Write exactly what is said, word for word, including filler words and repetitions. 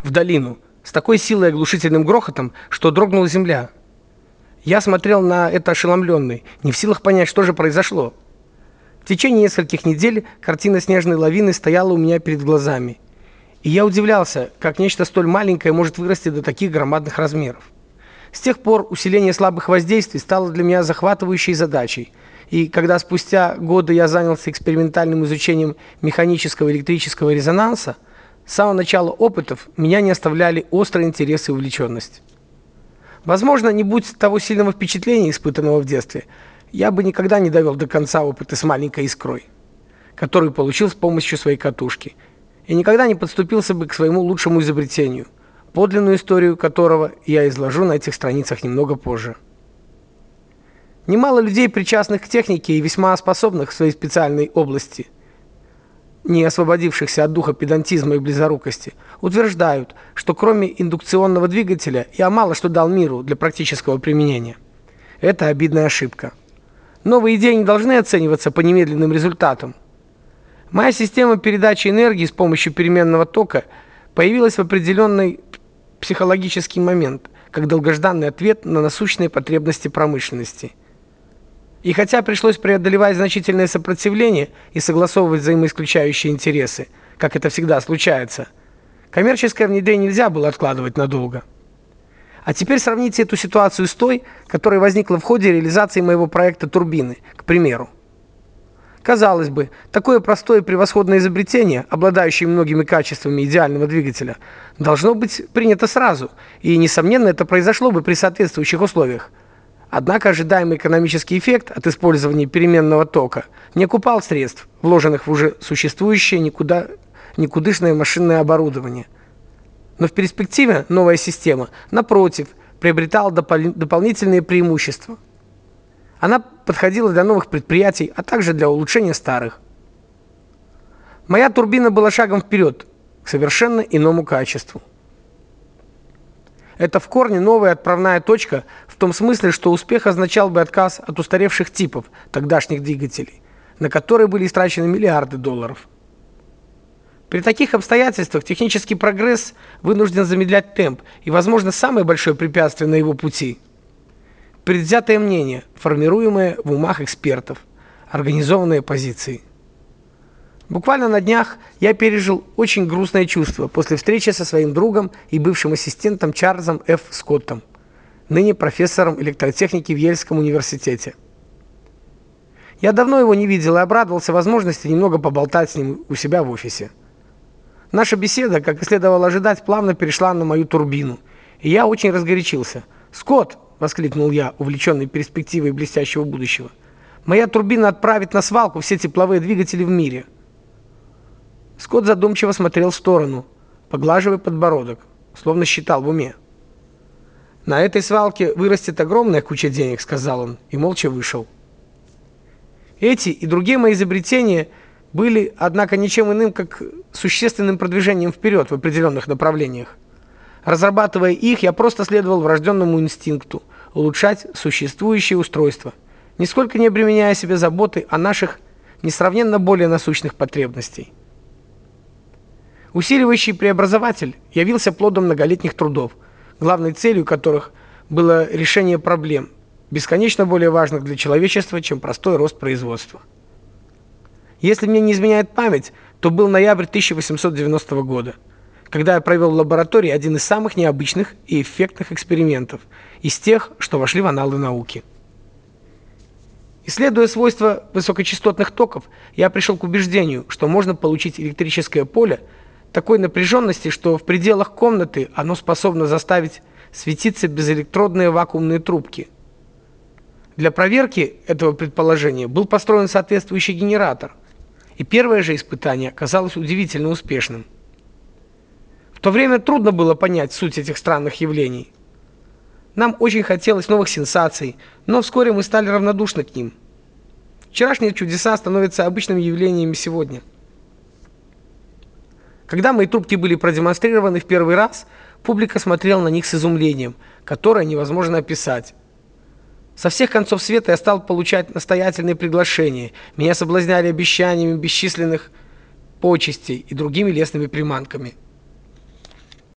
в долину, с такой силой и оглушительным грохотом, что дрогнула земля. Я смотрел на это ошеломленный, не в силах понять, что же произошло. В течение нескольких недель картина снежной лавины стояла у меня перед глазами, и я удивлялся, как нечто столь маленькое может вырасти до таких громадных размеров. С тех пор усиление слабых воздействий стало для меня захватывающей задачей, и когда спустя годы я занялся экспериментальным изучением механического и электрического резонанса, с самого начала опытов меня не оставляли острый интерес и увлеченность. Возможно, не будь того сильного впечатления, испытанного в детстве, я бы никогда не довел до конца опыты с маленькой искрой, которую получил с помощью своей катушки, и никогда не подступился бы к своему лучшему изобретению, подлинную историю которого я изложу на этих страницах немного позже. Немало людей, причастных к технике и весьма способных в своей специальной области, не освободившихся от духа педантизма и близорукости, утверждают, что кроме индукционного двигателя я мало что дал миру для практического применения. Это обидная ошибка. Новые идеи не должны оцениваться по немедленным результатам. Моя система передачи энергии с помощью переменного тока появилась в определенный психологический момент, как долгожданный ответ на насущные потребности промышленности. И хотя пришлось преодолевать значительное сопротивление и согласовывать взаимоисключающие интересы, как это всегда случается, коммерческое внедрение нельзя было откладывать надолго. А теперь сравните эту ситуацию с той, которая возникла в ходе реализации моего проекта турбины, к примеру. Казалось бы, такое простое и превосходное изобретение, обладающее многими качествами идеального двигателя, должно быть принято сразу, и, несомненно, это произошло бы при соответствующих условиях. Однако ожидаемый экономический эффект от использования переменного тока не окупал средств, вложенных в уже существующее никуда, никудышное машинное оборудование. Но в перспективе новая система, напротив, приобретала допол- дополнительные преимущества. Она подходила для новых предприятий, а также для улучшения старых. Моя турбина была шагом вперед к совершенно иному качеству. Это в корне новая отправная точка в том смысле, что успех означал бы отказ от устаревших типов тогдашних двигателей, на которые были истрачены миллиарды долларов. При таких обстоятельствах технический прогресс вынужден замедлять темп, и, возможно, самое большое препятствие на его пути – предвзятое мнение, формируемое в умах экспертов, организованные позиции. Буквально на днях я пережил очень грустное чувство после встречи со своим другом и бывшим ассистентом Чарльзом Ф. Скоттом, ныне профессором электротехники в Йельском университете. Я давно его не видел и обрадовался возможности немного поболтать с ним у себя в офисе. Наша беседа, как и следовало ожидать, плавно перешла на мою турбину, и я очень разгорячился. «Скотт!» — воскликнул я, увлеченный перспективой блестящего будущего. «Моя турбина отправит на свалку все тепловые двигатели в мире». Скотт задумчиво смотрел в сторону, поглаживая подбородок, словно считал в уме. «На этой свалке вырастет огромная куча денег», — сказал он, и молча вышел. Эти и другие мои изобретения были, однако, ничем иным, как существенным продвижением вперед в определенных направлениях. Разрабатывая их, я просто следовал врожденному инстинкту улучшать существующие устройства, нисколько не обременяя себя заботой о наших несравненно более насущных потребностей. Усиливающий преобразователь явился плодом многолетних трудов, главной целью которых было решение проблем, бесконечно более важных для человечества, чем простой рост производства. Если мне не изменяет память, то был ноябрь тысяча восемьсот девяностого года, когда я провел в лаборатории один из самых необычных и эффектных экспериментов из тех, что вошли в анналы науки. Исследуя свойства высокочастотных токов, я пришел к убеждению, что можно получить электрическое поле такой напряженности, что в пределах комнаты оно способно заставить светиться безэлектродные вакуумные трубки. Для проверки этого предположения был построен соответствующий генератор, и первое же испытание оказалось удивительно успешным. В то время трудно было понять суть этих странных явлений. Нам очень хотелось новых сенсаций, но вскоре мы стали равнодушны к ним. Вчерашние чудеса становятся обычными явлениями сегодня. Когда мои трубки были продемонстрированы в первый раз, публика смотрела на них с изумлением, которое невозможно описать. Со всех концов света я стал получать настоятельные приглашения, меня соблазняли обещаниями бесчисленных почестей и другими лестными приманками.